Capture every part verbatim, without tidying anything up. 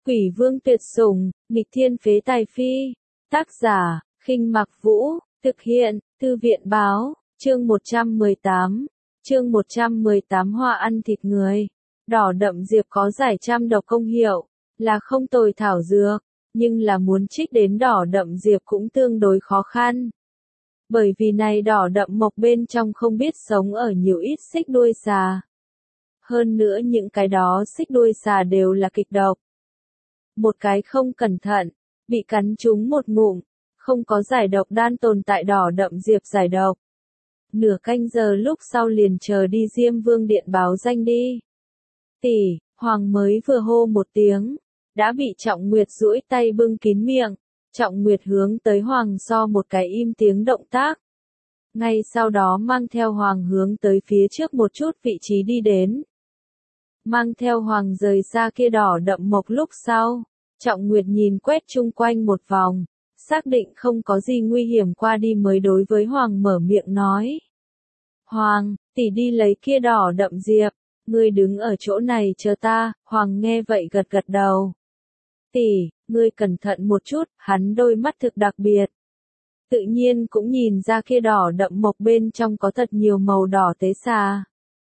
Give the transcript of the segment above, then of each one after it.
Quỷ vương tuyệt sủng, nghịch thiên phế tài phi. Tác giả, Khinh Mặc Vũ, thực hiện, Thư viện báo, chương một trăm mười tám. Chương một trăm mười tám Hoa ăn thịt người. Đỏ đậm diệp có giải trăm độc công hiệu, là không tồi thảo dược, nhưng là muốn trích đến đỏ đậm diệp cũng tương đối khó khăn. Bởi vì này đỏ đậm mộc bên trong không biết sống ở nhiều ít xích đuôi xà. Hơn nữa những cái đó xích đuôi xà đều là kịch độc. Một cái không cẩn thận, bị cắn trúng một ngụm, không có giải độc đan tồn tại đỏ đậm diệp giải độc. Nửa canh giờ lúc sau liền chờ đi Diêm Vương điện báo danh đi. Tỷ, Hoàng mới vừa hô một tiếng, đã bị Trọng Nguyệt duỗi tay bưng kín miệng. Trọng Nguyệt hướng tới Hoàng so một cái im tiếng động tác. Ngay sau đó mang theo Hoàng hướng tới phía trước một chút vị trí đi đến. Mang theo Hoàng rời xa kia đỏ đậm mộc lúc sau, Trọng Nguyệt nhìn quét chung quanh một vòng, xác định không có gì nguy hiểm qua đi mới đối với Hoàng mở miệng nói. Hoàng, tỷ đi lấy kia đỏ đậm diệp, ngươi đứng ở chỗ này chờ ta. Hoàng nghe vậy gật gật đầu. Tỷ, ngươi cẩn thận một chút, hắn đôi mắt thực đặc biệt. Tự nhiên cũng nhìn ra kia đỏ đậm mộc bên trong có thật nhiều màu đỏ tế xà.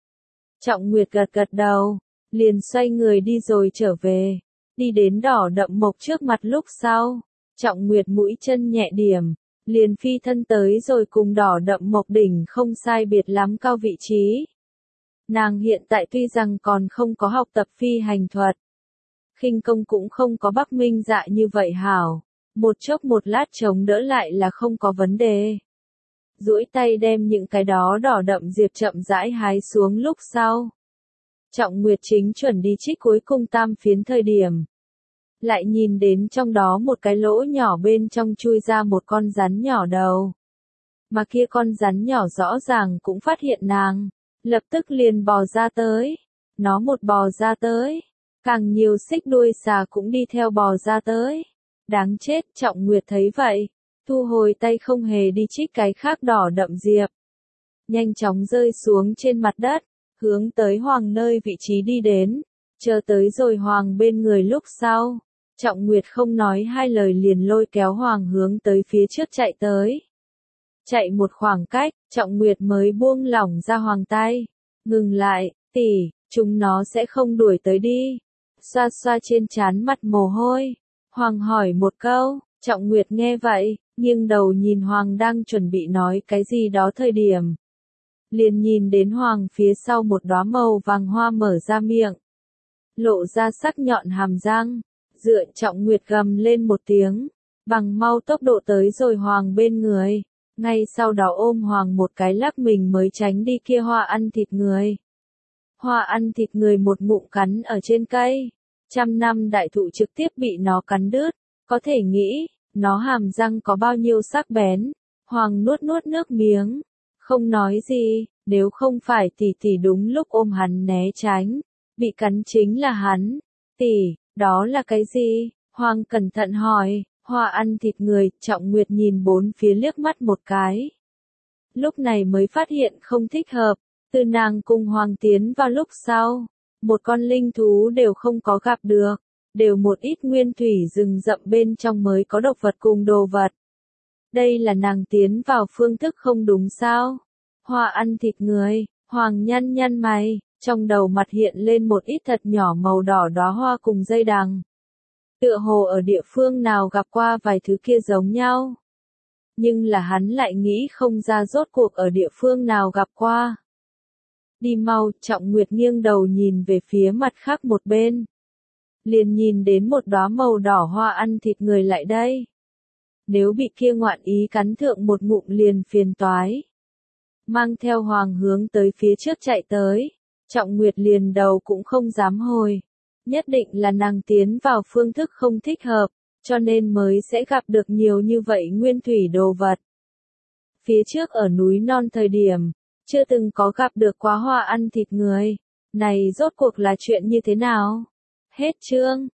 Trọng Nguyệt gật gật đầu, liền xoay người đi rồi trở về. Đi đến đỏ đậm mộc trước mặt lúc sau, Trọng Nguyệt mũi chân nhẹ điểm, liền phi thân tới rồi cùng đỏ đậm mộc đỉnh không sai biệt lắm cao vị trí. Nàng hiện tại tuy rằng còn không có học tập phi hành thuật, khinh công cũng không có Bắc Minh Dạ như vậy hảo, một chốc một lát chống đỡ lại là không có vấn đề. Duỗi tay đem những cái đó đỏ đậm diệp chậm rãi hái xuống lúc sau. Trọng Nguyệt chính chuẩn đi trích cuối cùng tam phiến thời điểm. Lại nhìn đến trong đó một cái lỗ nhỏ bên trong chui ra một con rắn nhỏ đầu. Mà kia con rắn nhỏ rõ ràng cũng phát hiện nàng, lập tức liền bò ra tới. Nó một bò ra tới, càng nhiều xích đuôi xà cũng đi theo bò ra tới. Đáng chết, Trọng Nguyệt thấy vậy, thu hồi tay không hề đi trích cái khác đỏ đậm diệp. Nhanh chóng rơi xuống trên mặt đất, hướng tới Hoàng nơi vị trí đi đến, chờ tới rồi Hoàng bên người lúc sau. Trọng Nguyệt không nói hai lời liền lôi kéo Hoàng hướng tới phía trước chạy tới. Chạy một khoảng cách, Trọng Nguyệt mới buông lỏng ra Hoàng tay. Ngừng lại, tỷ, chúng nó sẽ không đuổi tới đi. Xoa xoa trên trán mặt mồ hôi. Hoàng hỏi một câu, Trọng Nguyệt nghe vậy, nghiêng đầu nhìn Hoàng đang chuẩn bị nói cái gì đó thời điểm. Liền nhìn đến Hoàng phía sau một đóa màu vàng hoa mở ra miệng. Lộ ra sắc nhọn hàm răng. Dựa Trọng Nguyệt gầm lên một tiếng, bằng mau tốc độ tới rồi Hoàng bên người, ngay sau đó ôm Hoàng một cái lắc mình mới tránh đi kia hoa ăn thịt người. Hoa ăn thịt người một ngụm cắn ở trên cây, trăm năm đại thụ trực tiếp bị nó cắn đứt, có thể nghĩ, nó hàm răng có bao nhiêu sắc bén. Hoàng nuốt nuốt nước miếng, không nói gì, nếu không phải tỷ tỷ đúng lúc ôm hắn né tránh, bị cắn chính là hắn. Tỷ, đó là cái gì? Hoàng cẩn thận hỏi. Hoa ăn thịt người. Trọng Nguyệt nhìn bốn phía liếc mắt một cái. Lúc này mới phát hiện không thích hợp. Từ nàng cùng Hoàng tiến vào lúc sau, một con linh thú đều không có gặp được, đều một ít nguyên thủy rừng rậm bên trong mới có độc vật cùng đồ vật. Đây là nàng tiến vào phương thức không đúng sao? Hoa ăn thịt người. Hoàng nhăn nhăn mày. Trong đầu mặt hiện lên một ít thật nhỏ màu đỏ đóa hoa cùng dây đằng. Tựa hồ ở địa phương nào gặp qua vài thứ kia giống nhau. Nhưng là hắn lại nghĩ không ra rốt cuộc ở địa phương nào gặp qua. Đi mau, Trọng Nguyệt nghiêng đầu nhìn về phía mặt khác một bên. Liền nhìn đến một đóa màu đỏ hoa ăn thịt người lại đây. Nếu bị kia ngoạn ý cắn thượng một ngụm liền phiền toái. Mang theo Hoàng hướng tới phía trước chạy tới. Trọng Nguyệt liền đầu cũng không dám hồi. Nhất định là nàng tiến vào phương thức không thích hợp, cho nên mới sẽ gặp được nhiều như vậy nguyên thủy đồ vật. Phía trước ở núi non thời điểm, chưa từng có gặp được quá hoa ăn thịt người. Này rốt cuộc là chuyện như thế nào? Hết chương.